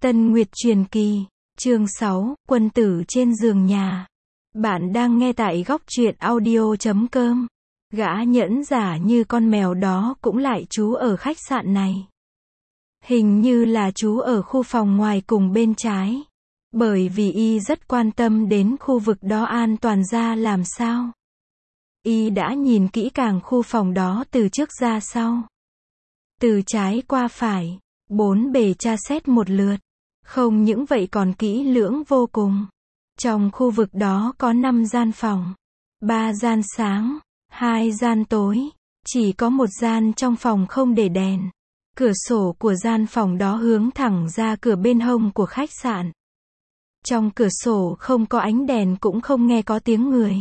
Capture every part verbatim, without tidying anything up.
Tân Nguyệt Truyền Kỳ, chương sáu, Quân tử trên giường nhà. Bạn đang nghe tại góc truyện audio chấm com. Gã nhẫn giả như con mèo đó cũng lại trú ở khách sạn này. Hình như là trú ở khu phòng ngoài cùng bên trái. Bởi vì y rất quan tâm đến khu vực đó an toàn ra làm sao. Y đã nhìn kỹ càng khu phòng đó từ trước ra sau. Từ trái qua phải, bốn bề tra xét một lượt. Không những vậy còn kỹ lưỡng vô cùng. Trong khu vực đó có năm gian phòng, ba gian sáng, hai gian tối, chỉ có một gian trong phòng không để đèn. Cửa sổ của gian phòng đó hướng thẳng ra cửa bên hông của khách sạn. Trong cửa sổ không có ánh đèn cũng không nghe có tiếng người.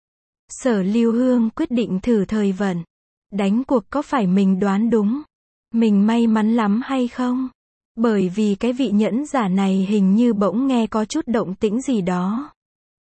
Sở Lưu Hương quyết định thử thời vận. Đánh cuộc có phải mình đoán đúng, mình may mắn lắm hay không? Bởi vì cái vị nhẫn giả này hình như bỗng nghe có chút động tĩnh gì đó.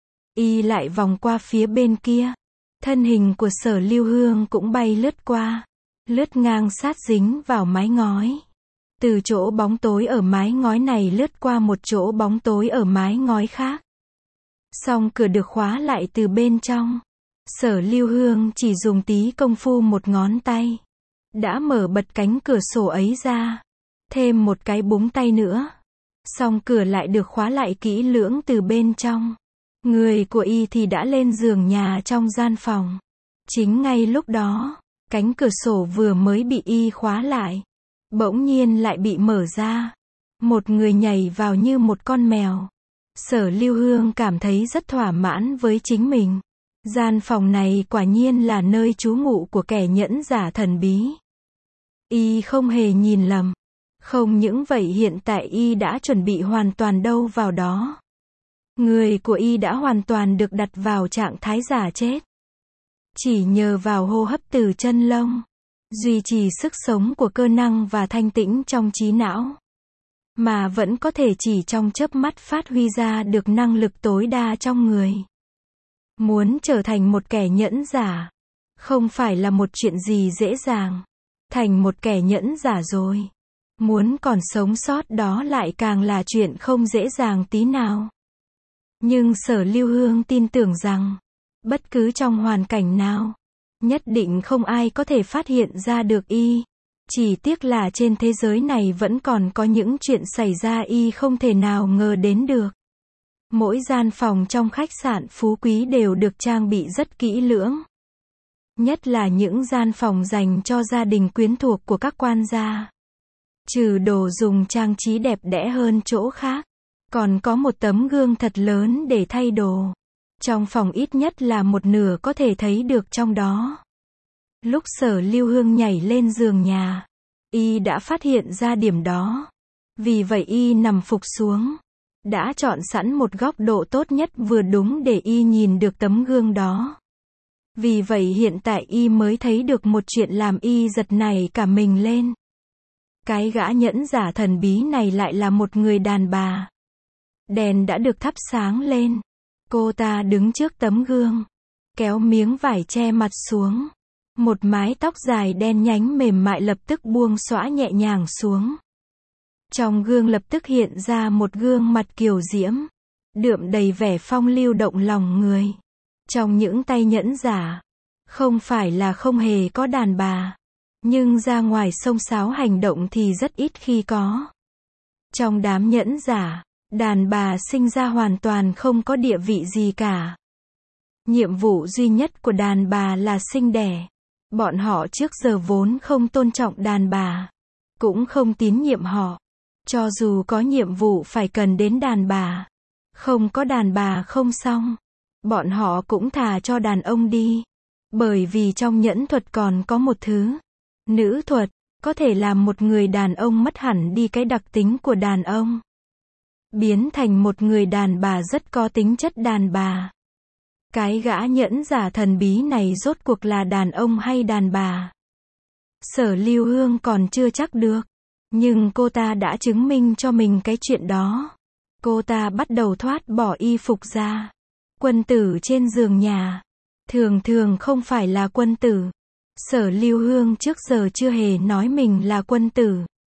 Y lại vòng qua phía bên kia. Thân hình của Sở Lưu Hương cũng bay lướt qua. Lướt ngang sát dính vào mái ngói. Từ chỗ bóng tối ở mái ngói này lướt qua một chỗ bóng tối ở mái ngói khác. Song cửa được khóa lại từ bên trong. Sở Lưu Hương chỉ dùng tí công phu một ngón tay. Đã mở bật cánh cửa sổ ấy ra. Thêm một cái búng tay nữa. Song cửa lại được khóa lại kỹ lưỡng từ bên trong. Người của y thì đã lên giường nhà trong gian phòng. Chính ngay lúc đó, cánh cửa sổ vừa mới bị y khóa lại. Bỗng nhiên lại bị mở ra. Một người nhảy vào như một con mèo. Sở Lưu Hương cảm thấy rất thỏa mãn với chính mình. Gian phòng này quả nhiên là nơi trú ngụ của kẻ nhẫn giả thần bí. Y không hề nhìn lầm. Không những vậy hiện tại y đã chuẩn bị hoàn toàn đâu vào đó. Người của y đã hoàn toàn được đặt vào trạng thái giả chết. Chỉ nhờ vào hô hấp từ chân lông, duy trì sức sống của cơ năng và thanh tĩnh trong trí não, mà vẫn có thể chỉ trong chớp mắt phát huy ra được năng lực tối đa trong người. Muốn trở thành một kẻ nhẫn giả, không phải là một chuyện gì dễ dàng. Thành một kẻ nhẫn giả rồi. Muốn còn sống sót đó lại càng là chuyện không dễ dàng tí nào. Nhưng Sở Lưu Hương tin tưởng rằng, bất cứ trong hoàn cảnh nào, nhất định không ai có thể phát hiện ra được y. Chỉ tiếc là trên thế giới này vẫn còn có những chuyện xảy ra y không thể nào ngờ đến được. Mỗi gian phòng trong khách sạn phú quý đều được trang bị rất kỹ lưỡng. Nhất là những gian phòng dành cho gia đình quyến thuộc của các quan gia. Trừ đồ dùng trang trí đẹp đẽ hơn chỗ khác, còn có một tấm gương thật lớn để thay đồ. Trong phòng ít nhất là một nửa có thể thấy được trong đó. Lúc Sở Lưu Hương nhảy lên giường nhà, y đã phát hiện ra điểm đó. Vì vậy y nằm phục xuống. Đã chọn sẵn một góc độ tốt nhất vừa đúng để y nhìn được tấm gương đó. Vì vậy hiện tại y mới thấy được một chuyện làm y giật nảy cả mình lên. Cái gã nhẫn giả thần bí này lại là một người đàn bà. Đèn đã được thắp sáng lên. Cô ta đứng trước tấm gương, kéo miếng vải che mặt xuống. Một mái tóc dài đen nhánh mềm mại lập tức buông xõa nhẹ nhàng xuống. Trong gương lập tức hiện ra một gương mặt kiều diễm, đượm đầy vẻ phong lưu động lòng người. Trong những tay nhẫn giả, không phải là không hề có đàn bà. Nhưng ra ngoài xông xáo hành động thì rất ít khi có. Trong đám nhẫn giả, đàn bà sinh ra hoàn toàn không có địa vị gì cả. Nhiệm vụ duy nhất của đàn bà là sinh đẻ. Bọn họ trước giờ vốn không tôn trọng đàn bà, cũng không tín nhiệm họ. Cho dù có nhiệm vụ phải cần đến đàn bà, không có đàn bà không xong, bọn họ cũng thà cho đàn ông đi. Bởi vì trong nhẫn thuật còn có một thứ, nữ thuật, có thể làm một người đàn ông mất hẳn đi cái đặc tính của đàn ông. Biến thành một người đàn bà rất có tính chất đàn bà. Cái gã nhẫn giả thần bí này rốt cuộc là đàn ông hay đàn bà? Sở Lưu Hương còn chưa chắc được. Nhưng cô ta đã chứng minh cho mình cái chuyện đó. Cô ta bắt đầu thoát bỏ y phục ra. Quân tử trên giường nhà thường thường không phải là quân tử. Sở Lưu Hương trước giờ chưa hề nói mình là quân tử.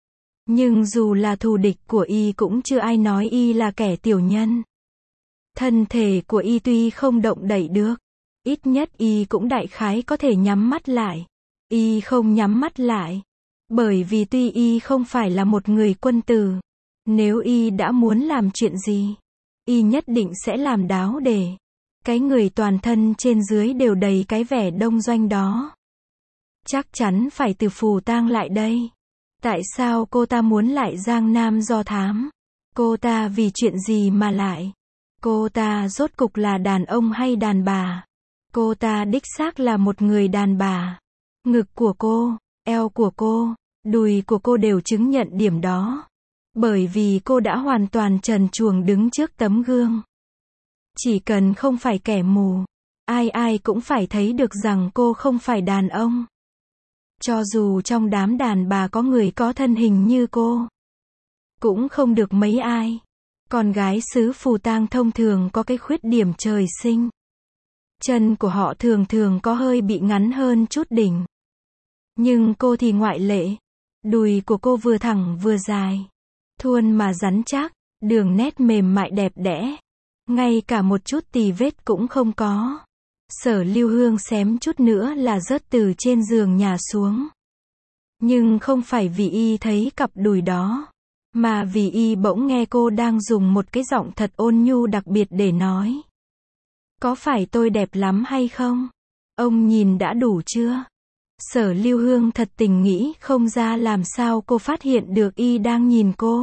Nhưng dù là thù địch của y cũng chưa ai nói y là kẻ tiểu nhân. Thân thể của y tuy không động đậy được, ít nhất y cũng đại khái có thể nhắm mắt lại. Y không nhắm mắt lại, bởi vì tuy y không phải là một người quân tử, nếu y đã muốn làm chuyện gì, y nhất định sẽ làm đáo để. Cái người toàn thân trên dưới đều đầy cái vẻ đông doanh đó. Chắc chắn phải từ Phù Tang lại đây. Tại sao cô ta muốn lại Giang Nam do thám? Cô ta vì chuyện gì mà lại? Cô ta rốt cục là đàn ông hay đàn bà? Cô ta đích xác là một người đàn bà. Ngực của cô, eo của cô, đùi của cô đều chứng nhận điểm đó. Bởi vì cô đã hoàn toàn trần truồng đứng trước tấm gương. Chỉ cần không phải kẻ mù, ai ai cũng phải thấy được rằng cô không phải đàn ông. Cho dù trong đám đàn bà có người có thân hình như cô, cũng không được mấy ai. Con gái xứ Phù Tang thông thường có cái khuyết điểm trời sinh. Chân của họ thường thường có hơi bị ngắn hơn chút đỉnh. Nhưng cô thì ngoại lệ. Đùi của cô vừa thẳng vừa dài, thuôn mà rắn chắc, đường nét mềm mại đẹp đẽ. Ngay cả một chút tì vết cũng không có. Sở Lưu Hương xém chút nữa là rớt từ trên giường nhà xuống. Nhưng không phải vì y thấy cặp đùi đó, mà vì y bỗng nghe cô đang dùng một cái giọng thật ôn nhu đặc biệt để nói. Có phải tôi đẹp lắm hay không? Ông nhìn đã đủ chưa? Sở Lưu Hương thật tình nghĩ không ra làm sao cô phát hiện được y đang nhìn cô.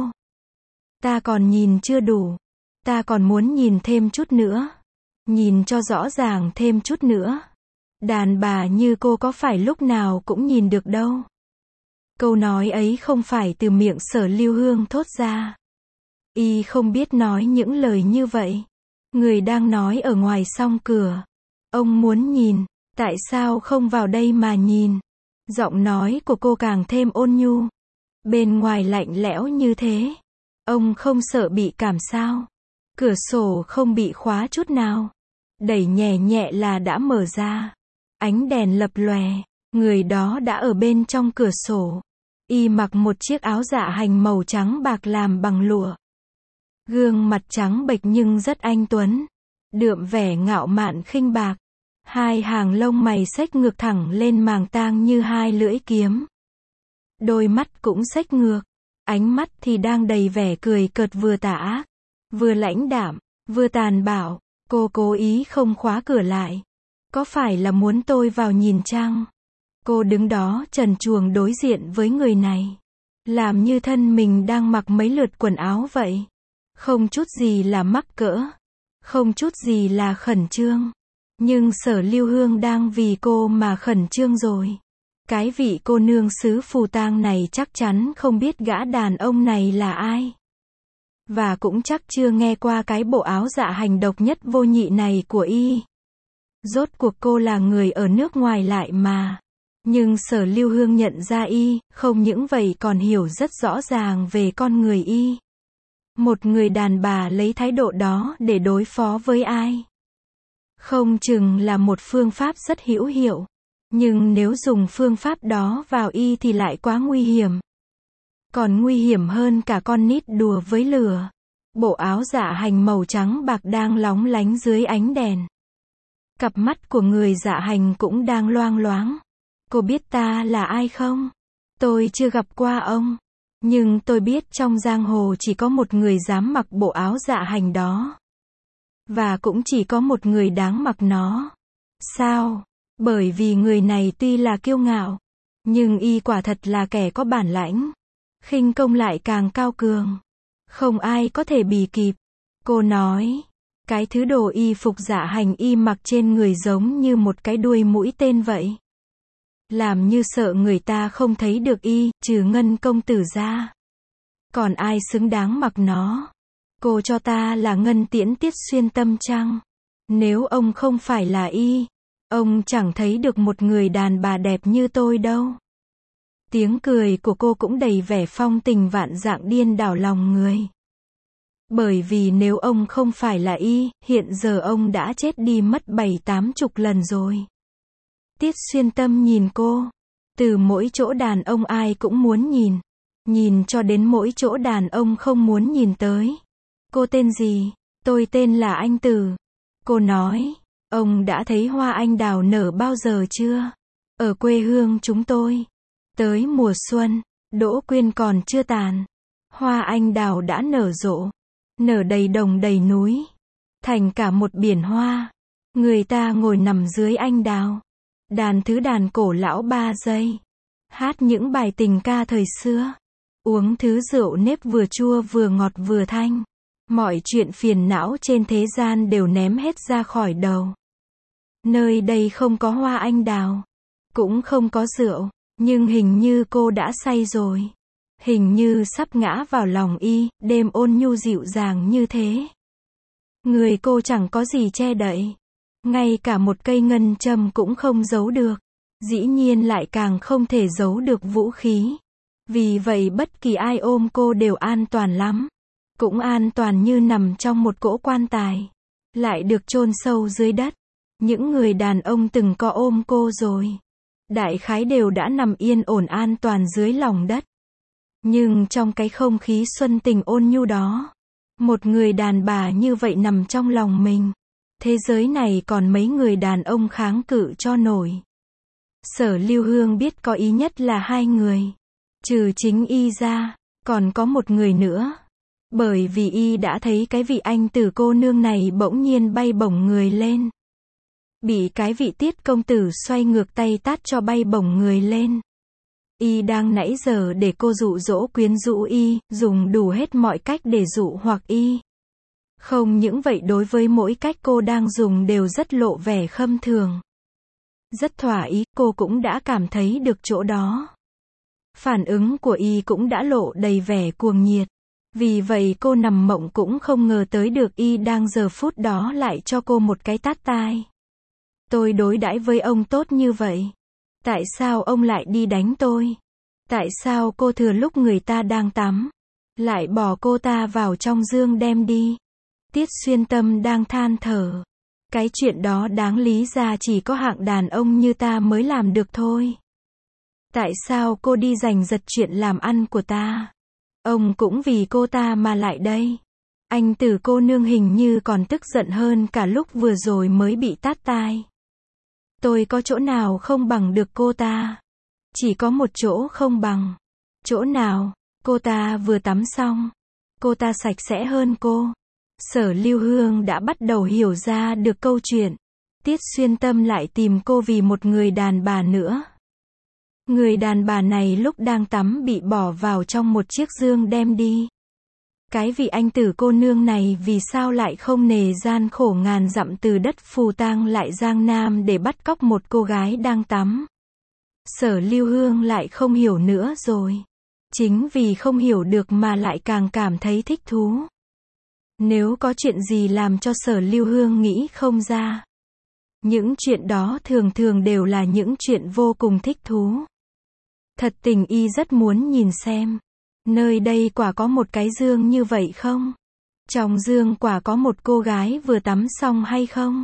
Ta còn nhìn chưa đủ. Ta còn muốn nhìn thêm chút nữa. Nhìn cho rõ ràng thêm chút nữa. Đàn bà như cô có phải lúc nào cũng nhìn được đâu. Câu nói ấy không phải từ miệng Sở Lưu Hương thốt ra. Y không biết nói những lời như vậy. Người đang nói ở ngoài song cửa. Ông muốn nhìn, tại sao không vào đây mà nhìn? Giọng nói của cô càng thêm ôn nhu. Bên ngoài lạnh lẽo như thế. Ông không sợ bị cảm sao? Cửa sổ không bị khóa chút nào. Đẩy nhẹ nhẹ là đã mở ra. Ánh đèn lập lòe. Người đó đã ở bên trong cửa sổ. Y mặc một chiếc áo dạ hành màu trắng bạc làm bằng lụa. Gương mặt trắng bệch nhưng rất anh tuấn. Đượm vẻ ngạo mạn khinh bạc. Hai hàng lông mày xếch ngược thẳng lên màng tang như hai lưỡi kiếm. Đôi mắt cũng xếch ngược. Ánh mắt thì đang đầy vẻ cười cợt vừa tà ác, vừa lãnh đạm, vừa tàn bạo. Cô cố ý không khóa cửa lại. Có phải là muốn tôi vào nhìn chăng? Cô đứng đó trần truồng đối diện với người này. Làm như thân mình đang mặc mấy lượt quần áo vậy. Không chút gì là mắc cỡ. Không chút gì là khẩn trương. Nhưng Sở Lưu Hương đang vì cô mà khẩn trương rồi. Cái vị cô nương xứ Phù Tang này chắc chắn không biết gã đàn ông này là ai. Và cũng chắc chưa nghe qua cái bộ áo dạ hành độc nhất vô nhị này của y. Rốt cuộc cô là người ở nước ngoài lại mà. Nhưng Sở Lưu Hương nhận ra y, không những vậy còn hiểu rất rõ ràng về con người y. Một người đàn bà lấy thái độ đó để đối phó với ai? Không chừng là một phương pháp rất hữu hiệu. Nhưng nếu dùng phương pháp đó vào y thì lại quá nguy hiểm. Còn nguy hiểm hơn cả con nít đùa với lửa. Bộ áo dạ hành màu trắng bạc đang lóng lánh dưới ánh đèn. Cặp mắt của người dạ hành cũng đang loang loáng. Cô biết ta là ai không? Tôi chưa gặp qua ông. Nhưng tôi biết trong giang hồ chỉ có một người dám mặc bộ áo dạ hành đó. Và cũng chỉ có một người đáng mặc nó. Sao? Bởi vì người này tuy là kiêu ngạo, nhưng y quả thật là kẻ có bản lãnh. Khinh công lại càng cao cường. Không ai có thể bì kịp. Cô nói, cái thứ đồ y phục dạ hành y mặc trên người giống như một cái đuôi mũi tên vậy. Làm như sợ người ta không thấy được y, trừ Ngân công tử ra. Còn ai xứng đáng mặc nó? Cô cho ta là Ngân Tiễn Tiết Xuyên Tâm chăng? Nếu ông không phải là y, ông chẳng thấy được một người đàn bà đẹp như tôi đâu. Tiếng cười của cô cũng đầy vẻ phong tình vạn dạng điên đảo lòng người. Bởi vì nếu ông không phải là y, hiện giờ ông đã chết đi mất bảy tám chục lần rồi. Tiết Xuyên Tâm nhìn cô. Từ mỗi chỗ đàn ông ai cũng muốn nhìn. nhìn cho đến mỗi chỗ đàn ông không muốn nhìn tới. Cô tên gì? Tôi tên là Anh Tử. Cô nói, ông đã thấy hoa anh đào nở bao giờ chưa? Ở quê hương chúng tôi, tới mùa xuân, đỗ quyên còn chưa tàn, hoa anh đào đã nở rộ, nở đầy đồng đầy núi, thành cả một biển hoa. Người ta ngồi nằm dưới anh đào, đàn thứ đàn cổ lão ba giây, hát những bài tình ca thời xưa, uống thứ rượu nếp vừa chua vừa ngọt vừa thanh. Mọi chuyện phiền não trên thế gian đều ném hết ra khỏi đầu. Nơi đây không có hoa anh đào, cũng không có rượu, nhưng hình như cô đã say rồi. Hình như sắp ngã vào lòng y, đêm ôn nhu dịu dàng như thế. Người cô chẳng có gì che đậy, ngay cả một cây ngân châm cũng không giấu được, dĩ nhiên lại càng không thể giấu được vũ khí. Vì vậy bất kỳ ai ôm cô đều an toàn lắm. Cũng an toàn như nằm trong một cỗ quan tài, lại được chôn sâu dưới đất. Những người đàn ông từng có ôm cô rồi, đại khái đều đã nằm yên ổn an toàn dưới lòng đất. Nhưng trong cái không khí xuân tình ôn nhu đó, một người đàn bà như vậy nằm trong lòng mình, thế giới này còn mấy người đàn ông kháng cự cho nổi. Sở Lưu Hương biết có ý nhất là hai người, trừ chính y ra, còn có một người nữa. Bởi vì y đã thấy cái vị anh tử cô nương này bỗng nhiên bay bổng người lên. Bị cái vị Tiết công tử xoay ngược tay tát cho bay bổng người lên. Y đang nãy giờ để cô dụ dỗ quyến rũ y, dùng đủ hết mọi cách để dụ hoặc y. Không những vậy, đối với mỗi cách cô đang dùng đều rất lộ vẻ khâm thường. Rất thỏa ý, cô cũng đã cảm thấy được chỗ đó. Phản ứng của y cũng đã lộ đầy vẻ cuồng nhiệt. Vì vậy cô nằm mộng cũng không ngờ tới được y đang giờ phút đó lại cho cô một cái tát tai. Tôi đối đãi với ông tốt như vậy. Tại sao ông lại đi đánh tôi? Tại sao cô thừa lúc người ta đang tắm, lại bỏ cô ta vào trong giường đem đi? Tiết Xuyên Tâm đang than thở. Cái chuyện đó đáng lý ra chỉ có hạng đàn ông như ta mới làm được thôi. Tại sao cô đi giành giật chuyện làm ăn của ta? Ông cũng vì cô ta mà lại đây. Anh Tử cô nương hình như còn tức giận hơn cả lúc vừa rồi mới bị tát tai. Tôi có chỗ nào không bằng được cô ta? Chỉ có một chỗ không bằng. Chỗ nào? Cô ta vừa tắm xong. Cô ta sạch sẽ hơn cô. Sở Lưu Hương đã bắt đầu hiểu ra được câu chuyện. Tiết Xuyên Tâm lại tìm cô vì một người đàn bà nữa. Người đàn bà này lúc đang tắm bị bỏ vào trong một chiếc giường đem đi. Cái vị anh tử cô nương này vì sao lại không nề gian khổ ngàn dặm từ đất Phù Tang lại Giang Nam để bắt cóc một cô gái đang tắm? Sở Lưu Hương lại không hiểu nữa rồi. Chính vì không hiểu được mà lại càng cảm thấy thích thú. Nếu có chuyện gì làm cho Sở Lưu Hương nghĩ không ra, những chuyện đó thường thường đều là những chuyện vô cùng thích thú. Thật tình y rất muốn nhìn xem, nơi đây quả có một cái giường như vậy không? Trong giường quả có một cô gái vừa tắm xong hay không?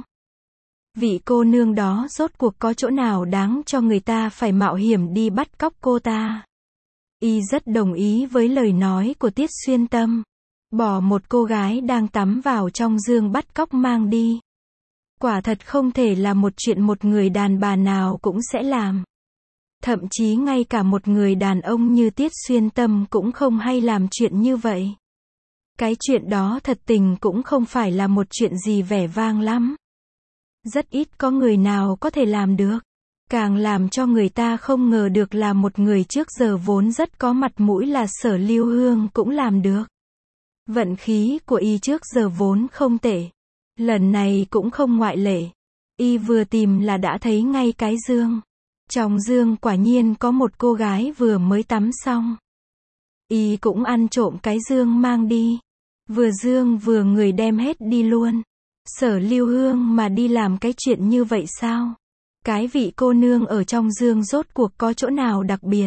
Vị cô nương đó rốt cuộc có chỗ nào đáng cho người ta phải mạo hiểm đi bắt cóc cô ta? Y rất đồng ý với lời nói của Tiết Xuyên Tâm. Bỏ một cô gái đang tắm vào trong giường bắt cóc mang đi. Quả thật không thể là một chuyện một người đàn bà nào cũng sẽ làm. Thậm chí ngay cả một người đàn ông như Tiết Xuyên Tâm cũng không hay làm chuyện như vậy. Cái chuyện đó thật tình cũng không phải là một chuyện gì vẻ vang lắm. Rất ít có người nào có thể làm được. Càng làm cho người ta không ngờ được là một người trước giờ vốn rất có mặt mũi là Sở Lưu Hương cũng làm được. Vận khí của y trước giờ vốn không tệ. Lần này cũng không ngoại lệ. Y vừa tìm là đã thấy ngay cái giường. Trong giường quả nhiên có một cô gái vừa mới tắm xong. Y cũng ăn trộm cái giường mang đi. Vừa giường vừa người đem hết đi luôn. Sở Lưu Hương mà đi làm cái chuyện như vậy sao? Cái vị cô nương ở trong giường rốt cuộc có chỗ nào đặc biệt?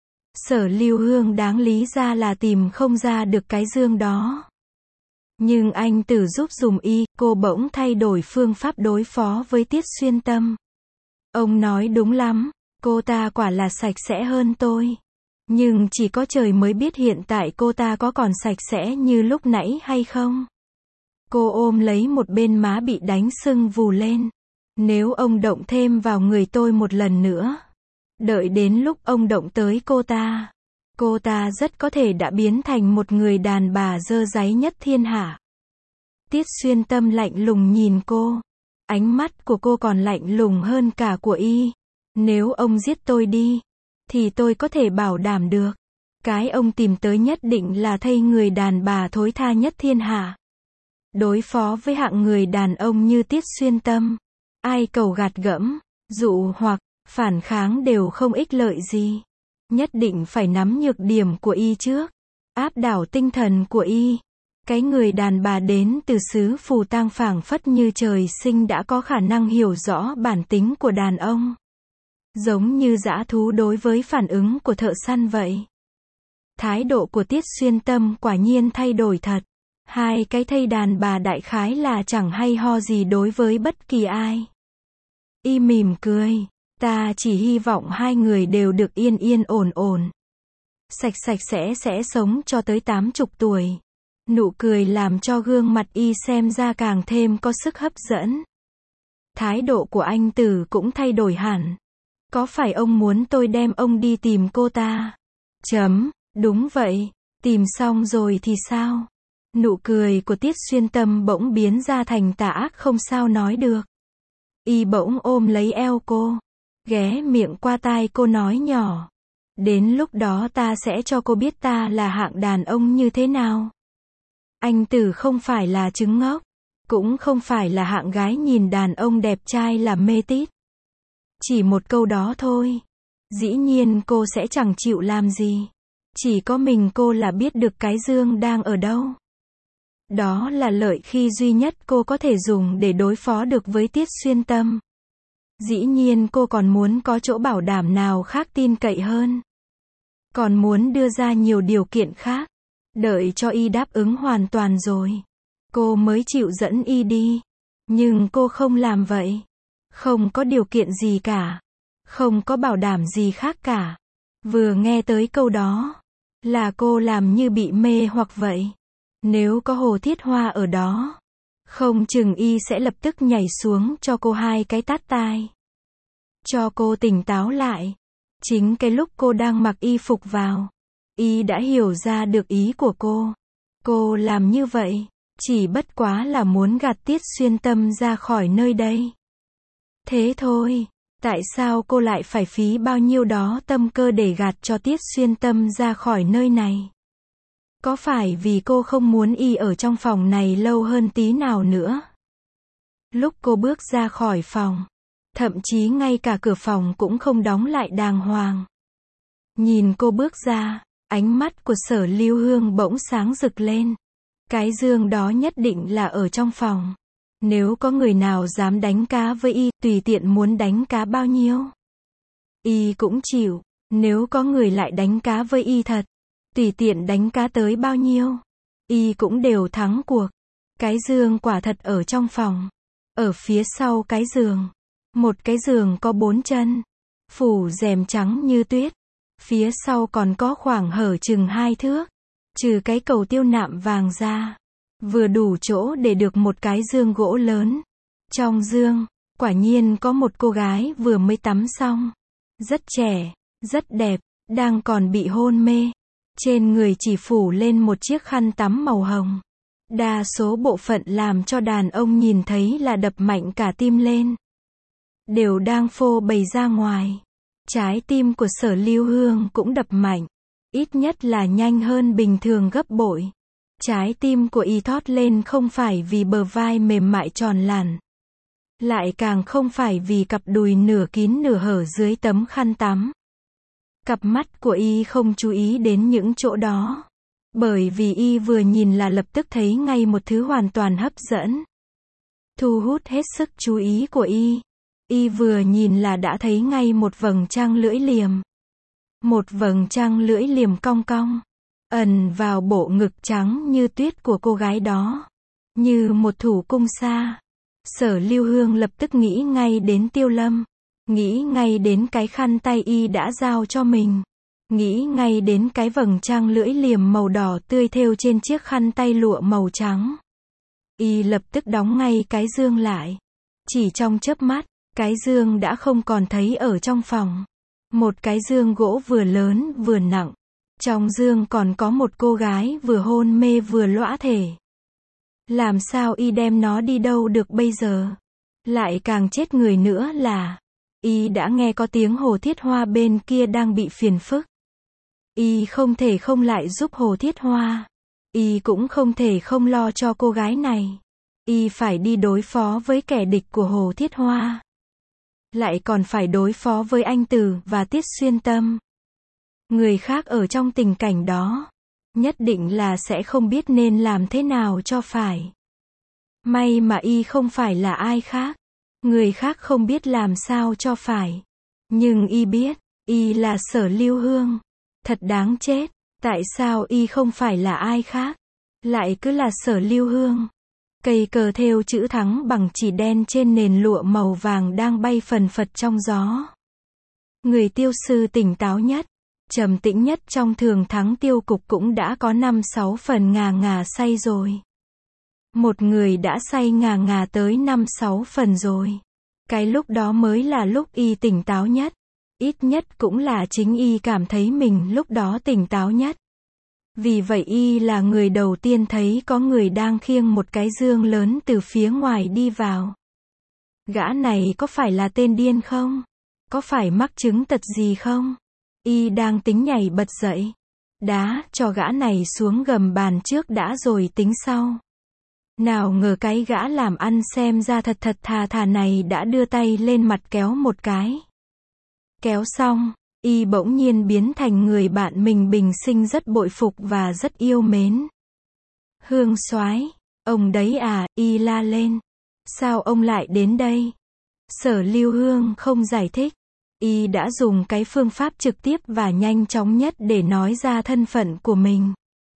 Sở Lưu Hương đáng lý ra là tìm không ra được cái giường đó. Nhưng anh Tử giúp dùm y, cô bỗng thay đổi phương pháp đối phó với Tiết Xuyên Tâm. Ông nói đúng lắm, cô ta quả là sạch sẽ hơn tôi. Nhưng chỉ có trời mới biết hiện tại cô ta có còn sạch sẽ như lúc nãy hay không. Cô ôm lấy một bên má bị đánh sưng vù lên. Nếu ông động thêm vào người tôi một lần nữa, đợi đến lúc ông động tới cô ta, cô ta rất có thể đã biến thành một người đàn bà dơ dáy nhất thiên hạ. Tiết Xuyên Tâm lạnh lùng nhìn cô. Ánh mắt của cô còn lạnh lùng hơn cả của y. Nếu ông giết tôi đi, thì tôi có thể bảo đảm được, cái ông tìm tới nhất định là thây người đàn bà thối tha nhất thiên hạ. Đối phó với hạng người đàn ông như Tiết Xuyên Tâm, ai cầu gạt gẫm, dụ hoặc phản kháng đều không ích lợi gì. Nhất định phải nắm nhược điểm của y trước, áp đảo tinh thần của y. Cái người đàn bà đến từ xứ Phù Tang phảng phất như trời sinh đã có khả năng hiểu rõ bản tính của đàn ông. Giống như dã thú đối với phản ứng của thợ săn vậy. Thái độ của Tiết Xuyên Tâm quả nhiên thay đổi thật. Hai cái thây đàn bà đại khái là chẳng hay ho gì đối với bất kỳ ai. Y mỉm cười. Ta chỉ hy vọng hai người đều được yên yên ổn ổn, sạch sạch sẽ sẽ sống cho tới tám chục tuổi. Nụ cười làm cho gương mặt y xem ra càng thêm có sức hấp dẫn. Thái độ của anh Tử cũng thay đổi hẳn. Có phải ông muốn tôi đem ông đi tìm cô ta? Chấm, đúng vậy. Tìm xong rồi thì sao? Nụ cười của Tiết Xuyên Tâm bỗng biến ra thành tà ác không sao nói được. Y bỗng ôm lấy eo cô, ghé miệng qua tai cô nói nhỏ. Đến lúc đó ta sẽ cho cô biết ta là hạng đàn ông như thế nào. Anh Tử không phải là trứng ngốc, cũng không phải là hạng gái nhìn đàn ông đẹp trai là mê tít. Chỉ một câu đó thôi, dĩ nhiên cô sẽ chẳng chịu làm gì. Chỉ có mình cô là biết được cái dương đang ở đâu. Đó là lợi khi duy nhất cô có thể dùng để đối phó được với Tiết Xuyên Tâm. Dĩ nhiên cô còn muốn có chỗ bảo đảm nào khác tin cậy hơn. Còn muốn đưa ra nhiều điều kiện khác. Đợi cho y đáp ứng hoàn toàn rồi, cô mới chịu dẫn y đi. Nhưng cô không làm vậy. Không có điều kiện gì cả. Không có bảo đảm gì khác cả. Vừa nghe tới câu đó, là cô làm như bị mê hoặc vậy. Nếu có Hồ Thiết Hoa ở đó, không chừng y sẽ lập tức nhảy xuống cho cô hai cái tát tai. Cho cô tỉnh táo lại. Chính cái lúc cô đang mặc y phục vào, y đã hiểu ra được ý của cô. Cô làm như vậy, chỉ bất quá là muốn gạt Tiết Xuyên Tâm ra khỏi nơi đây. Thế thôi, tại sao cô lại phải phí bao nhiêu đó tâm cơ để gạt cho Tiết Xuyên Tâm ra khỏi nơi này? Có phải vì cô không muốn y ở trong phòng này lâu hơn tí nào nữa? Lúc cô bước ra khỏi phòng, thậm chí ngay cả cửa phòng cũng không đóng lại đàng hoàng. Nhìn cô bước ra, ánh mắt của Sở Lưu Hương bỗng sáng rực lên. Cái dương đó nhất định là ở trong phòng. Nếu có người nào dám đánh cá với y, tùy tiện muốn đánh cá bao nhiêu, y cũng chịu. Nếu có người lại đánh cá với y thật, tùy tiện đánh cá tới bao nhiêu, y cũng đều thắng cuộc. Cái dương quả thật ở trong phòng. Ở phía sau cái giường, một cái giường có bốn chân, phủ rèm trắng như tuyết. Phía sau còn có khoảng hở chừng hai thước. Trừ cái cầu tiêu nạm vàng ra, vừa đủ chỗ để được một cái dương gỗ lớn. Trong dương, quả nhiên có một cô gái vừa mới tắm xong. Rất trẻ, rất đẹp, đang còn bị hôn mê. Trên người chỉ phủ lên một chiếc khăn tắm màu hồng. Đa số bộ phận làm cho đàn ông nhìn thấy là đập mạnh cả tim lên. Đều đang phô bày ra ngoài. Trái tim của Sở Lưu Hương cũng đập mạnh. Ít nhất là nhanh hơn bình thường gấp bội. Trái tim của y thót lên không phải vì bờ vai mềm mại tròn làn. Lại càng không phải vì cặp đùi nửa kín nửa hở dưới tấm khăn tắm. Cặp mắt của y không chú ý đến những chỗ đó. Bởi vì y vừa nhìn là lập tức thấy ngay một thứ hoàn toàn hấp dẫn. Thu hút hết sức chú ý của y. Y vừa nhìn là đã thấy ngay một vầng trăng lưỡi liềm. Một vầng trăng lưỡi liềm cong cong, ẩn vào bộ ngực trắng như tuyết của cô gái đó. Như một thủ cung xa. Sở Lưu Hương lập tức nghĩ ngay đến Tiêu Lâm. Nghĩ ngay đến cái khăn tay y đã giao cho mình. Nghĩ ngay đến cái vầng trăng lưỡi liềm màu đỏ tươi thêu trên chiếc khăn tay lụa màu trắng. Y lập tức đóng ngay cái dương lại. Chỉ trong chớp mắt, cái dương đã không còn thấy ở trong phòng. Một cái dương gỗ vừa lớn vừa nặng. Trong dương còn có một cô gái vừa hôn mê vừa lõa thể. Làm sao y đem nó đi đâu được bây giờ? Lại càng chết người nữa là y đã nghe có tiếng Hồ Thiết Hoa bên kia đang bị phiền phức. Y không thể không lại giúp Hồ Thiết Hoa. Y cũng không thể không lo cho cô gái này. Y phải đi đối phó với kẻ địch của Hồ Thiết Hoa. Lại còn phải đối phó với anh Từ và Tiết Xuyên Tâm. Người khác ở trong tình cảnh đó, nhất định là sẽ không biết nên làm thế nào cho phải. May mà y không phải là ai khác. Người khác không biết làm sao cho phải. Nhưng y biết, y là Sở Lưu Hương. Thật đáng chết. Tại sao y không phải là ai khác, lại cứ là Sở Lưu Hương? Cây cờ thêu chữ thắng bằng chỉ đen trên nền lụa màu vàng đang bay phần phật trong gió. Người tiêu sư tỉnh táo nhất, trầm tĩnh nhất trong Thường Thắng tiêu cục cũng đã có năm sáu phần ngà ngà say rồi. Một người đã say ngà ngà tới năm sáu phần rồi. Cái lúc đó mới là lúc y tỉnh táo nhất. Ít nhất cũng là chính y cảm thấy mình lúc đó tỉnh táo nhất. Vì vậy y là người đầu tiên thấy có người đang khiêng một cái dương lớn từ phía ngoài đi vào. Gã này có phải là tên điên không? Có phải mắc chứng tật gì không? Y đang tính nhảy bật dậy, đá cho gã này xuống gầm bàn trước đã rồi tính sau. Nào ngờ cái gã làm ăn xem ra thật thật thà thà này đã đưa tay lên mặt kéo một cái. Kéo xong, y bỗng nhiên biến thành người bạn mình bình sinh rất bội phục và rất yêu mến. Hương soái, ông đấy à, y la lên. Sao ông lại đến đây? Sở Lưu Hương không giải thích. Y đã dùng cái phương pháp trực tiếp và nhanh chóng nhất để nói ra thân phận của mình.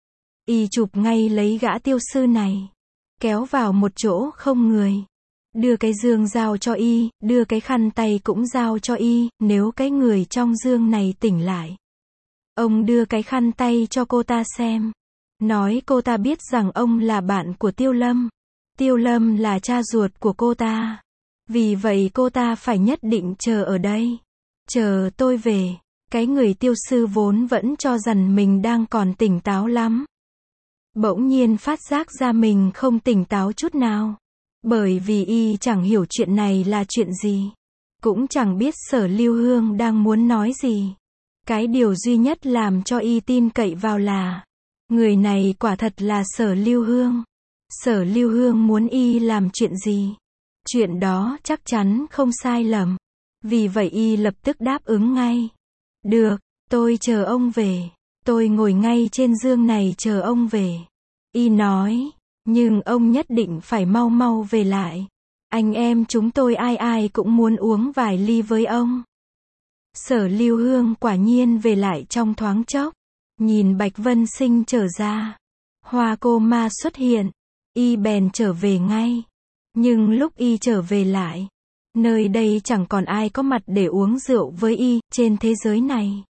Y chụp ngay lấy gã tiêu sư này, kéo vào một chỗ không người. Đưa cái dương giao cho y, đưa cái khăn tay cũng giao cho y, nếu cái người trong dương này tỉnh lại. Ông đưa cái khăn tay cho cô ta xem. Nói cô ta biết rằng ông là bạn của Tiêu Lâm. Tiêu Lâm là cha ruột của cô ta. Vì vậy cô ta phải nhất định chờ ở đây. Chờ tôi về. Cái người tiêu sư vốn vẫn cho rằng mình đang còn tỉnh táo lắm. Bỗng nhiên phát giác ra mình không tỉnh táo chút nào. Bởi vì y chẳng hiểu chuyện này là chuyện gì. Cũng chẳng biết Sở Lưu Hương đang muốn nói gì. Cái điều duy nhất làm cho y tin cậy vào là người này quả thật là Sở Lưu Hương. Sở Lưu Hương muốn y làm chuyện gì, chuyện đó chắc chắn không sai lầm. Vì vậy y lập tức đáp ứng ngay. Được, tôi chờ ông về. Tôi ngồi ngay trên dương này chờ ông về. Y nói, nhưng ông nhất định phải mau mau về lại. Anh em chúng tôi ai ai cũng muốn uống vài ly với ông. Sở Lưu Hương quả nhiên về lại trong thoáng chốc. Nhìn Bạch Vân Sinh trở ra, Hoa Cô Ma xuất hiện, y bèn trở về ngay. Nhưng lúc y trở về lại, nơi đây chẳng còn ai có mặt để uống rượu với y. Trên thế giới này,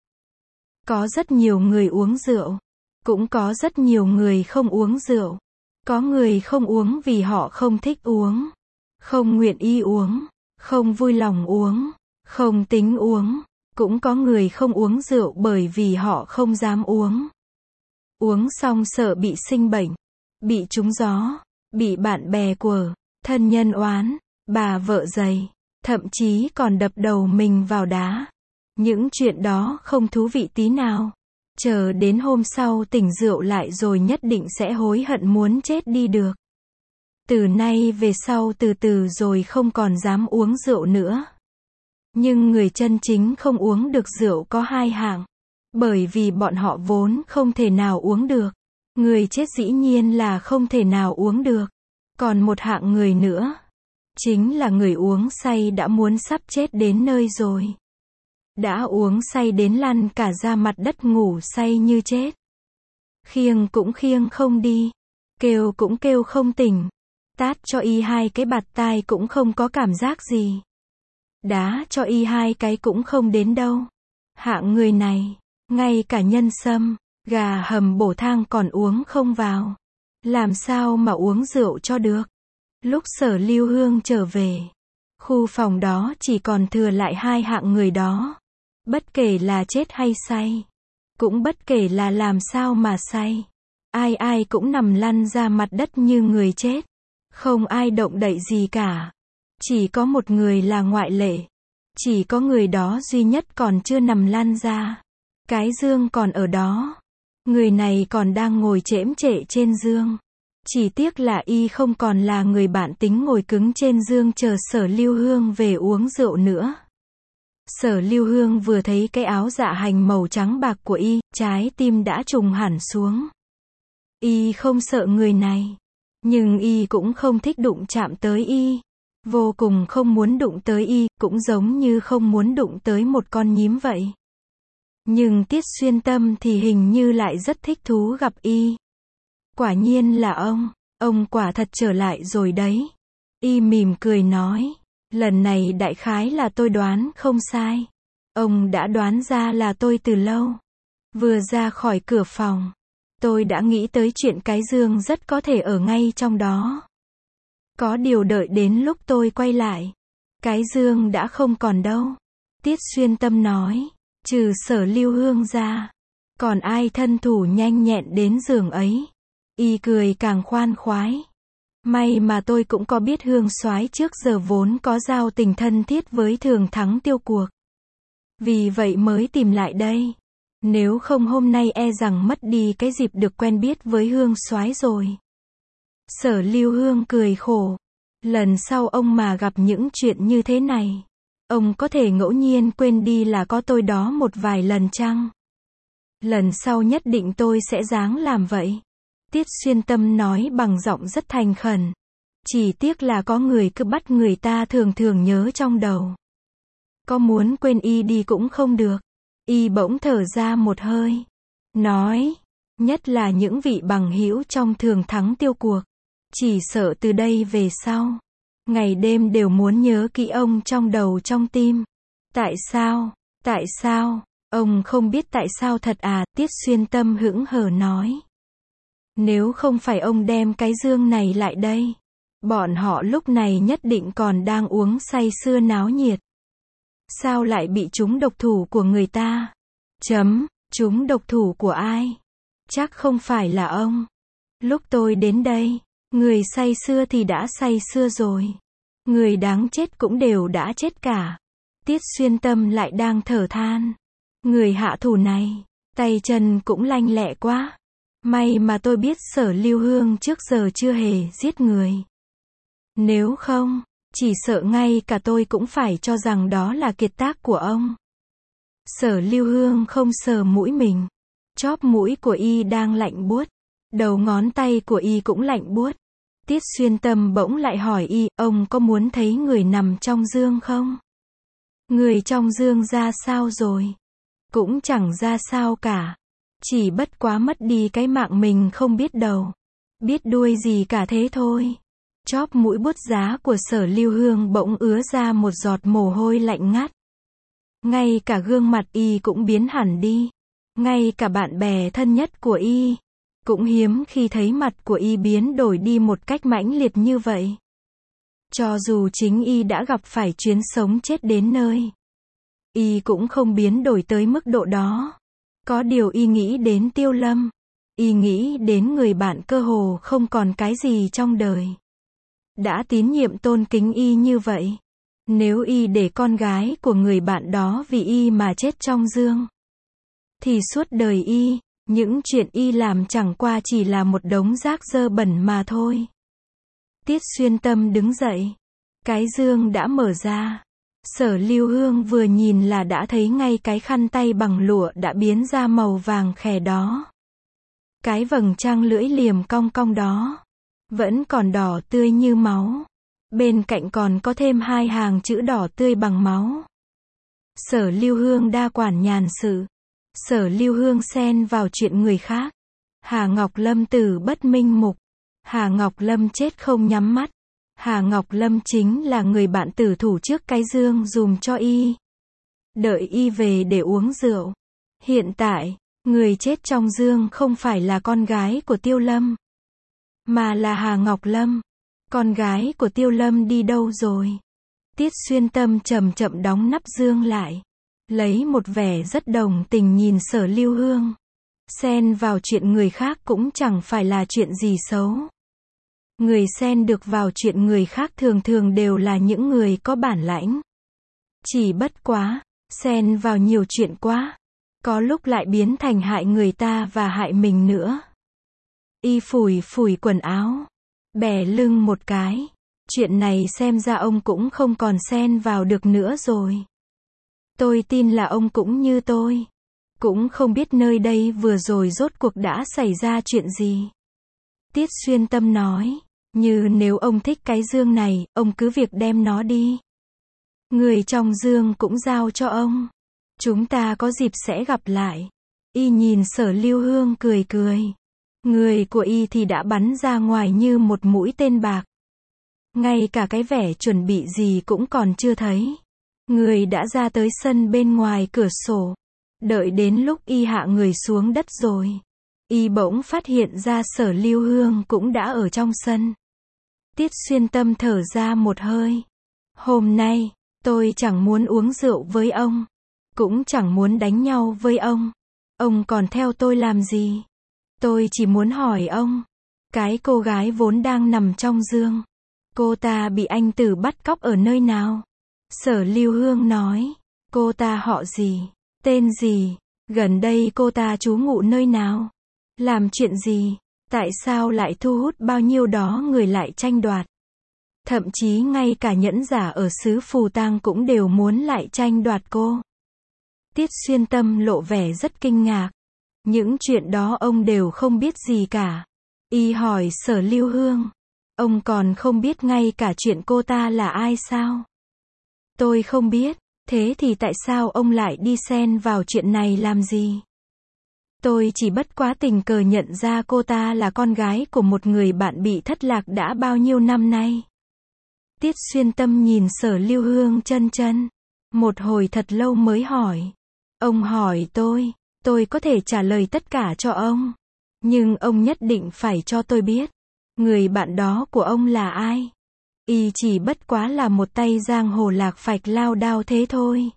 có rất nhiều người uống rượu, cũng có rất nhiều người không uống rượu. Có người không uống vì họ không thích uống, không nguyện ý uống, không vui lòng uống, không tính uống. Cũng có người không uống rượu bởi vì họ không dám uống. Uống xong sợ bị sinh bệnh, bị trúng gió, bị bạn bè quở, thân nhân oán, bà vợ giày, thậm chí còn đập đầu mình vào đá. Những chuyện đó không thú vị tí nào. Chờ đến hôm sau tỉnh rượu lại rồi nhất định sẽ hối hận muốn chết đi được. Từ nay về sau từ từ rồi không còn dám uống rượu nữa. Nhưng người chân chính không uống được rượu có hai hạng. Bởi vì bọn họ vốn không thể nào uống được. Người chết dĩ nhiên là không thể nào uống được. Còn một hạng người nữa, chính là người uống say đã muốn sắp chết đến nơi rồi. Đã uống say đến lăn cả ra mặt đất ngủ say như chết. Khiêng cũng khiêng không đi. Kêu cũng kêu không tỉnh. Tát cho y hai cái bạt tai cũng không có cảm giác gì. Đá cho y hai cái cũng không đến đâu. Hạng người này, Ngay cả nhân sâm, gà hầm bổ thang còn uống không vào. Làm sao mà uống rượu cho được. Lúc Sở Lưu Hương trở về, khu phòng đó chỉ còn thừa lại hai hạng người đó. Bất kể là chết hay say, cũng bất kể là làm sao mà say, ai ai cũng nằm lăn ra mặt đất như người chết. Không ai động đậy gì cả. Chỉ có một người là ngoại lệ. Chỉ có người đó duy nhất còn chưa nằm lăn ra. Cái giường còn ở đó. Người này còn đang ngồi chễm chệ trên giường. Chỉ tiếc là y không còn là người bạn tính ngồi cứng trên giường chờ Sở Lưu Hương về uống rượu nữa. Sở Lưu Hương vừa thấy cái áo dạ hành màu trắng bạc của y, trái tim đã trùng hẳn xuống. Y không sợ người này, nhưng y cũng không thích đụng chạm tới y. Vô cùng không muốn đụng tới y, cũng giống như không muốn đụng tới một con nhím vậy. Nhưng Tiết Xuyên Tâm thì hình như lại rất thích thú gặp y. Quả nhiên là ông, ông quả thật trở lại rồi đấy. Y mỉm cười nói, lần này đại khái là tôi đoán không sai. Ông đã đoán ra là tôi từ lâu. Vừa ra khỏi cửa phòng, tôi đã nghĩ tới chuyện cái giường rất có thể ở ngay trong đó. Có điều đợi đến lúc tôi quay lại, cái giường đã không còn đâu. Tiết Xuyên Tâm nói, trừ Sở Lưu Hương ra, còn ai thân thủ nhanh nhẹn đến giường ấy. Y cười càng khoan khoái. May mà tôi cũng có biết Hương soái trước giờ vốn có giao tình thân thiết với Thường Thắng tiêu cuộc. Vì vậy mới tìm lại đây. Nếu không hôm nay e rằng mất đi cái dịp được quen biết với Hương soái rồi. Sở Lưu Hương cười khổ. Lần sau ông mà gặp những chuyện như thế này, ông có thể ngẫu nhiên quên đi là có tôi đó một vài lần chăng? Lần sau nhất định tôi sẽ ráng làm vậy. Tiết Xuyên Tâm nói bằng giọng rất thành khẩn. Chỉ tiếc là có người cứ bắt người ta thường thường nhớ trong đầu. Có muốn quên y đi cũng không được. Y bỗng thở ra một hơi. Nói, nhất là những vị bằng hữu trong Thường Thắng tiêu cuộc. Chỉ sợ từ đây về sau, ngày đêm đều muốn nhớ kỹ ông trong đầu trong tim. Tại sao? Tại sao? Ông không biết tại sao thật à? Tiết Xuyên Tâm hững hờ nói. Nếu không phải ông đem cái giường này lại đây, bọn họ lúc này nhất định còn đang uống say sưa náo nhiệt. Sao lại bị trúng độc thủ của người ta? Chấm, trúng độc thủ của ai? Chắc không phải là ông. Lúc tôi đến đây, người say sưa thì đã say sưa rồi. Người đáng chết cũng đều đã chết cả. Tiết Xuyên Tâm lại đang thở than. Người hạ thủ này, tay chân cũng lanh lẹ quá. May mà tôi biết Sở Lưu Hương trước giờ chưa hề giết người. Nếu không, chỉ sợ ngay cả tôi cũng phải cho rằng đó là kiệt tác của ông. Sở Lưu Hương không sờ mũi mình. Chóp mũi của y đang lạnh buốt. Đầu ngón tay của y cũng lạnh buốt. Tiết Xuyên Tâm bỗng lại hỏi y, ông có muốn thấy người nằm trong giường không? Người trong giường ra sao rồi? Cũng chẳng ra sao cả. Chỉ bất quá mất đi cái mạng mình không biết đầu, biết đuôi gì cả thế thôi. Chóp mũi bút giá của Sở Lưu Hương bỗng ứa ra một giọt mồ hôi lạnh ngắt. Ngay cả gương mặt y cũng biến hẳn đi. Ngay cả bạn bè thân nhất của y cũng hiếm khi thấy mặt của y biến đổi đi một cách mãnh liệt như vậy. Cho dù chính y đã gặp phải chuyến sống chết đến nơi, y cũng không biến đổi tới mức độ đó. Có điều y nghĩ đến Tiêu Lâm. Y nghĩ đến người bạn cơ hồ không còn cái gì trong đời. Đã tín nhiệm tôn kính y như vậy. Nếu y để con gái của người bạn đó vì y mà chết trong giường, thì suốt đời y, những chuyện y làm chẳng qua chỉ là một đống rác dơ bẩn mà thôi. Tiết Xuyên Tâm đứng dậy. Cái giường đã mở ra. Sở Lưu Hương vừa nhìn là đã thấy ngay cái khăn tay bằng lụa đã biến ra màu vàng khè đó. Cái vầng trăng lưỡi liềm cong cong đó vẫn còn đỏ tươi như máu. Bên cạnh còn có thêm hai hàng chữ đỏ tươi bằng máu. Sở Lưu Hương đa quản nhàn sự. Sở Lưu Hương xen vào chuyện người khác. Hà Ngọc Lâm tử bất minh mục. Hà Ngọc Lâm chết không nhắm mắt. Hà Ngọc Lâm chính là người bạn tử thủ trước cái giường dùm cho y. Đợi y về để uống rượu. Hiện tại, người chết trong dương không phải là con gái của Tiêu Lâm, mà là Hà Ngọc Lâm. Con gái của Tiêu Lâm đi đâu rồi? Tiết Xuyên Tâm chậm chậm đóng nắp dương lại, lấy một vẻ rất đồng tình nhìn Sở Lưu Hương. Xen vào chuyện người khác cũng chẳng phải là chuyện gì xấu. Người xen được vào chuyện người khác thường thường đều là những người có bản lãnh. Chỉ bất quá, xen vào nhiều chuyện quá, có lúc lại biến thành hại người ta và hại mình nữa. Y phủi phủi quần áo, bẻ lưng một cái. Chuyện này xem ra ông cũng không còn xen vào được nữa rồi. Tôi tin là ông cũng như tôi, cũng không biết nơi đây vừa rồi rốt cuộc đã xảy ra chuyện gì. Tiết Xuyên Tâm nói, như nếu ông thích cái dương này, ông cứ việc đem nó đi. Người trong dương cũng giao cho ông. Chúng ta có dịp sẽ gặp lại. Y nhìn Sở Lưu Hương cười cười. Người của y thì đã bắn ra ngoài như một mũi tên bạc. Ngay cả cái vẻ chuẩn bị gì cũng còn chưa thấy. Người đã ra tới sân bên ngoài cửa sổ. Đợi đến lúc y hạ người xuống đất rồi, y bỗng phát hiện ra Sở Lưu Hương cũng đã ở trong sân. Tiết Xuyên Tâm thở ra một hơi. Hôm nay, tôi chẳng muốn uống rượu với ông, cũng chẳng muốn đánh nhau với ông. Ông còn theo tôi làm gì? Tôi chỉ muốn hỏi ông, cái cô gái vốn đang nằm trong giường, cô ta bị anh Tử bắt cóc ở nơi nào? Sở Lưu Hương nói, cô ta họ gì? Tên gì? Gần đây cô ta trú ngụ nơi nào? Làm chuyện gì? Tại sao lại thu hút bao nhiêu đó người lại tranh đoạt? Thậm chí ngay cả nhẫn giả ở xứ Phù Tang cũng đều muốn lại tranh đoạt cô. Tiết Xuyên Tâm lộ vẻ rất kinh ngạc. Những chuyện đó ông đều không biết gì cả. Y hỏi Sở Lưu Hương, ông còn không biết ngay cả chuyện cô ta là ai sao? Tôi không biết. Thế thì tại sao ông lại đi xen vào chuyện này làm gì? Tôi chỉ bất quá tình cờ nhận ra cô ta là con gái của một người bạn bị thất lạc đã bao nhiêu năm nay. Tiết Xuyên Tâm nhìn Sở Lưu Hương chân chân. Một hồi thật lâu mới hỏi. Ông hỏi tôi, tôi có thể trả lời tất cả cho ông. Nhưng ông nhất định phải cho tôi biết, người bạn đó của ông là ai? Y chỉ bất quá là một tay giang hồ lạc phạch lao đao thế thôi.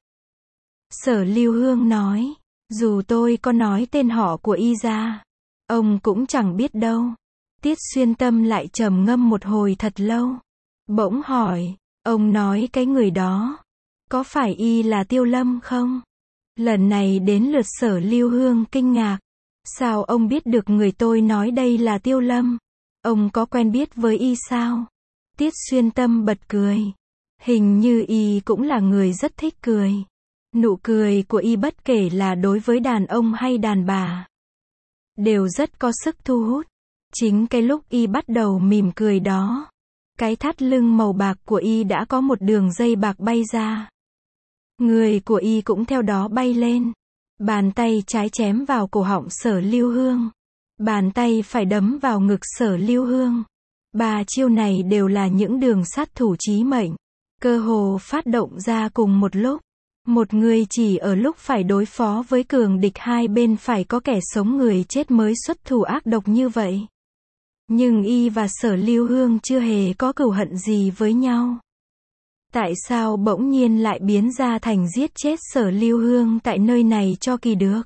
Sở Lưu Hương nói, dù tôi có nói tên họ của y ra, ông cũng chẳng biết đâu. Tiết Xuyên Tâm lại trầm ngâm một hồi thật lâu. Bỗng hỏi, ông nói cái người đó, có phải y là Tiêu Lâm không? Lần này đến lượt Sở Lưu Hương kinh ngạc. Sao ông biết được người tôi nói đây là Tiêu Lâm? Ông có quen biết với y sao? Tiết Xuyên Tâm bật cười. Hình như y cũng là người rất thích cười. Nụ cười của y bất kể là đối với đàn ông hay đàn bà, đều rất có sức thu hút. Chính cái lúc y bắt đầu mỉm cười đó, cái thắt lưng màu bạc của y đã có một đường dây bạc bay ra. Người của y cũng theo đó bay lên. Bàn tay trái chém vào cổ họng Sở Lưu Hương. Bàn tay phải đấm vào ngực Sở Lưu Hương. Ba chiêu này đều là những đường sát thủ chí mệnh, cơ hồ phát động ra cùng một lúc. Một người chỉ ở lúc phải đối phó với cường địch hai bên phải có kẻ sống người chết mới xuất thủ ác độc như vậy. Nhưng y và Sở Lưu Hương chưa hề có cừu hận gì với nhau. Tại sao bỗng nhiên lại biến ra thành giết chết Sở Lưu Hương tại nơi này cho kỳ được?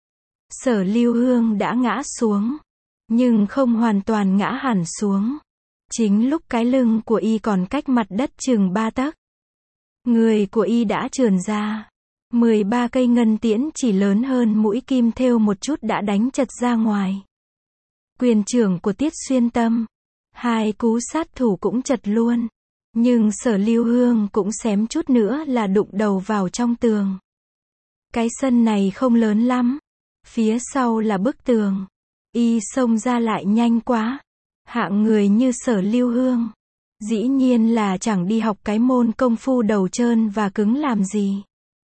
Sở Lưu Hương đã ngã xuống, nhưng không hoàn toàn ngã hẳn xuống. Chính lúc cái lưng của y còn cách mặt đất chừng ba tấc, người của y đã trườn ra. mười ba cây ngân tiễn chỉ lớn hơn mũi kim thêu một chút đã đánh chật ra ngoài. Quyền trưởng của Tiết Xuyên Tâm, hai cú sát thủ cũng chật luôn. Nhưng Sở Lưu Hương cũng xém chút nữa là đụng đầu vào trong tường. Cái sân này không lớn lắm, phía sau là bức tường. Y xông ra lại nhanh quá. Hạng người như Sở Lưu Hương, dĩ nhiên là chẳng đi học cái môn công phu đầu trơn và cứng làm gì.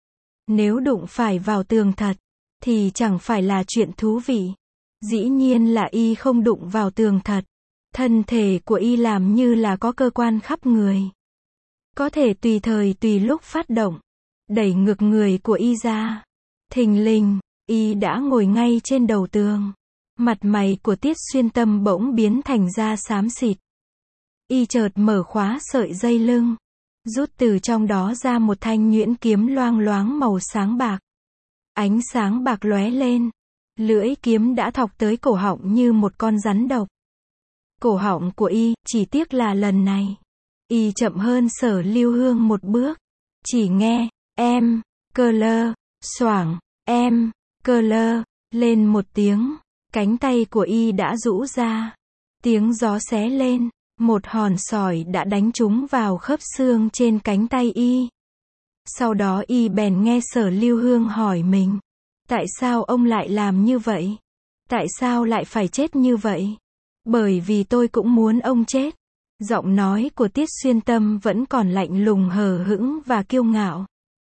Nếu đụng phải vào tường thật, thì chẳng phải là chuyện thú vị. Dĩ nhiên là y không đụng vào tường thật. Thân thể của y làm như là có cơ quan khắp người, có thể tùy thời tùy lúc phát động, đẩy ngược người của y ra. Thình lình, Y đã ngồi ngay trên đầu tường. Mặt mày của Tiết Xuyên Tâm bỗng biến thành da xám xịt. Y chợt mở khóa sợi dây lưng, rút từ trong đó ra một thanh nhuyễn kiếm loang loáng màu sáng bạc. Ánh sáng bạc lóe lên, lưỡi kiếm đã thọc tới cổ họng như một con rắn độc. Cổ họng của Y, chỉ tiếc là lần này, Y chậm hơn Sở Lưu Hương một bước. Chỉ nghe, em, cơ lơ, xoảng, em, cơ lơ, lên một tiếng, cánh tay của Y đã rũ ra. Tiếng gió xé lên, một hòn sỏi đã đánh trúng vào khớp xương trên cánh tay Y. Sau đó Y bèn nghe Sở Lưu Hương hỏi mình, tại sao ông lại làm như vậy? Tại sao lại phải chết như vậy? Bởi vì tôi cũng muốn ông chết. Giọng nói của Tiết Xuyên Tâm vẫn còn lạnh lùng hờ hững và kiêu ngạo.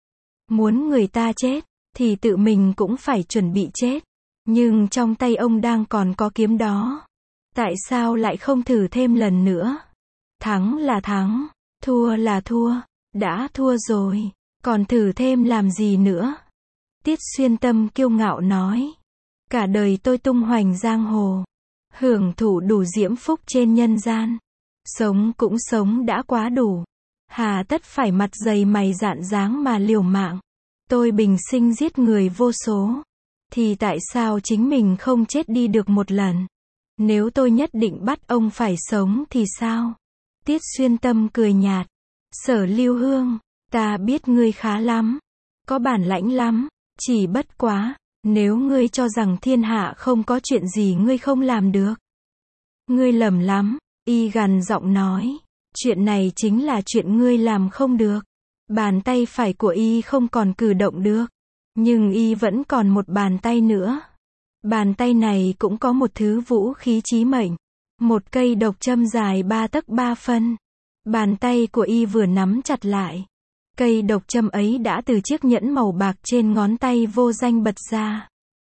Muốn người ta chết, thì tự mình cũng phải chuẩn bị chết. Nhưng trong tay ông đang còn có kiếm đó. Tại sao lại không thử thêm lần nữa? Thắng là thắng, thua là thua, đã thua rồi, còn thử thêm làm gì nữa? Tiết Xuyên Tâm kiêu ngạo nói. Cả đời tôi tung hoành giang hồ, hưởng thụ đủ diễm phúc trên nhân gian. Sống cũng sống đã quá đủ. Hà tất phải mặt dày mày dạn dáng mà liều mạng. Tôi bình sinh giết người vô số. Thì tại sao chính mình không chết đi được một lần? Nếu tôi nhất định bắt ông phải sống thì sao? Tiết Xuyên Tâm cười nhạt. Sở Lưu Hương, ta biết ngươi khá lắm. Có bản lãnh lắm. Chỉ bất quá, nếu ngươi cho rằng thiên hạ không có chuyện gì ngươi không làm được. Ngươi lầm lắm. Y gằn giọng nói. Chuyện này chính là chuyện ngươi làm không được. Bàn tay phải của Y không còn cử động được. Nhưng Y vẫn còn một bàn tay nữa. Bàn tay này cũng có một thứ vũ khí chí mệnh. Một cây độc châm dài ba tấc ba phân. Bàn tay của Y vừa nắm chặt lại. Cây độc châm ấy đã từ chiếc nhẫn màu bạc trên ngón tay vô danh bật ra.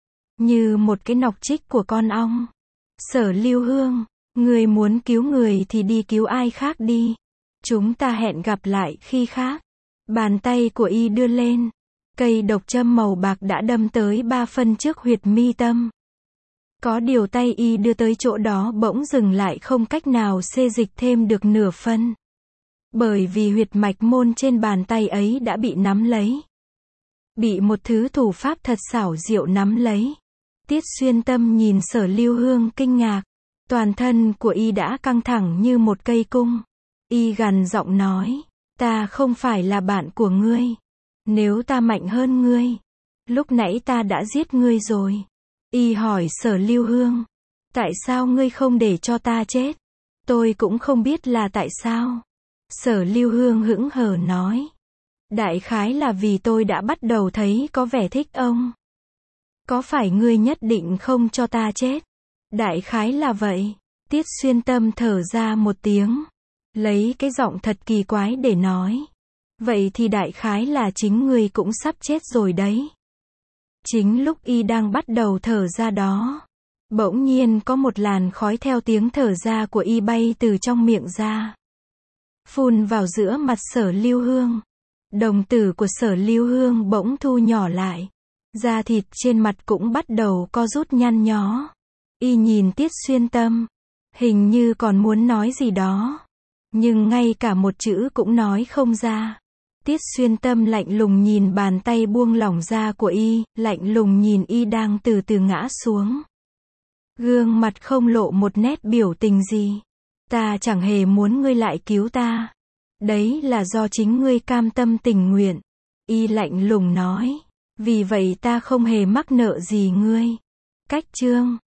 Như một cái nọc trích của con ong. Sở Lưu Hương, người muốn cứu người thì đi cứu ai khác đi. Chúng ta hẹn gặp lại khi khác. Bàn tay của Y đưa lên. Cây độc châm màu bạc đã đâm tới ba phân trước huyệt mi tâm. Có điều tay Y đưa tới chỗ đó bỗng dừng lại không cách nào xê dịch thêm được nửa phân. Bởi vì huyệt mạch môn trên bàn tay ấy đã bị nắm lấy. Bị một thứ thủ pháp thật xảo diệu nắm lấy. Tiết Xuyên Tâm nhìn Sở Lưu Hương kinh ngạc. Toàn thân của Y đã căng thẳng như một cây cung. Y gằn giọng nói. Ta không phải là bạn của ngươi. Nếu ta mạnh hơn ngươi, lúc nãy ta đã giết ngươi rồi. Y hỏi Sở Lưu Hương. Tại sao ngươi không để cho ta chết? Tôi cũng không biết là tại sao. Sở Lưu Hương hững hờ nói. Đại khái là vì tôi đã bắt đầu thấy có vẻ thích ông. Có phải ngươi nhất định không cho ta chết? Đại khái là vậy. Tiết Xuyên Tâm thở ra một tiếng. Lấy cái giọng thật kỳ quái để nói. Vậy thì đại khái là chính ngươi cũng sắp chết rồi đấy. Chính lúc Y đang bắt đầu thở ra đó. Bỗng nhiên có một làn khói theo tiếng thở ra của Y bay từ trong miệng ra. Phun vào giữa mặt Sở Lưu Hương. Đồng tử của Sở Lưu Hương bỗng thu nhỏ lại. Da thịt trên mặt cũng bắt đầu co rút nhăn nhó. Y nhìn Tiết Xuyên Tâm. Hình như còn muốn nói gì đó. Nhưng ngay cả một chữ cũng nói không ra. Tiết Xuyên Tâm lạnh lùng nhìn bàn tay buông lỏng ra của Y, lạnh lùng nhìn Y đang từ từ ngã xuống. Gương mặt không lộ một nét biểu tình gì. Ta chẳng hề muốn ngươi lại cứu ta. Đấy là do chính ngươi cam tâm tình nguyện. Y lạnh lùng nói. Vì vậy ta không hề mắc nợ gì ngươi. Cách chương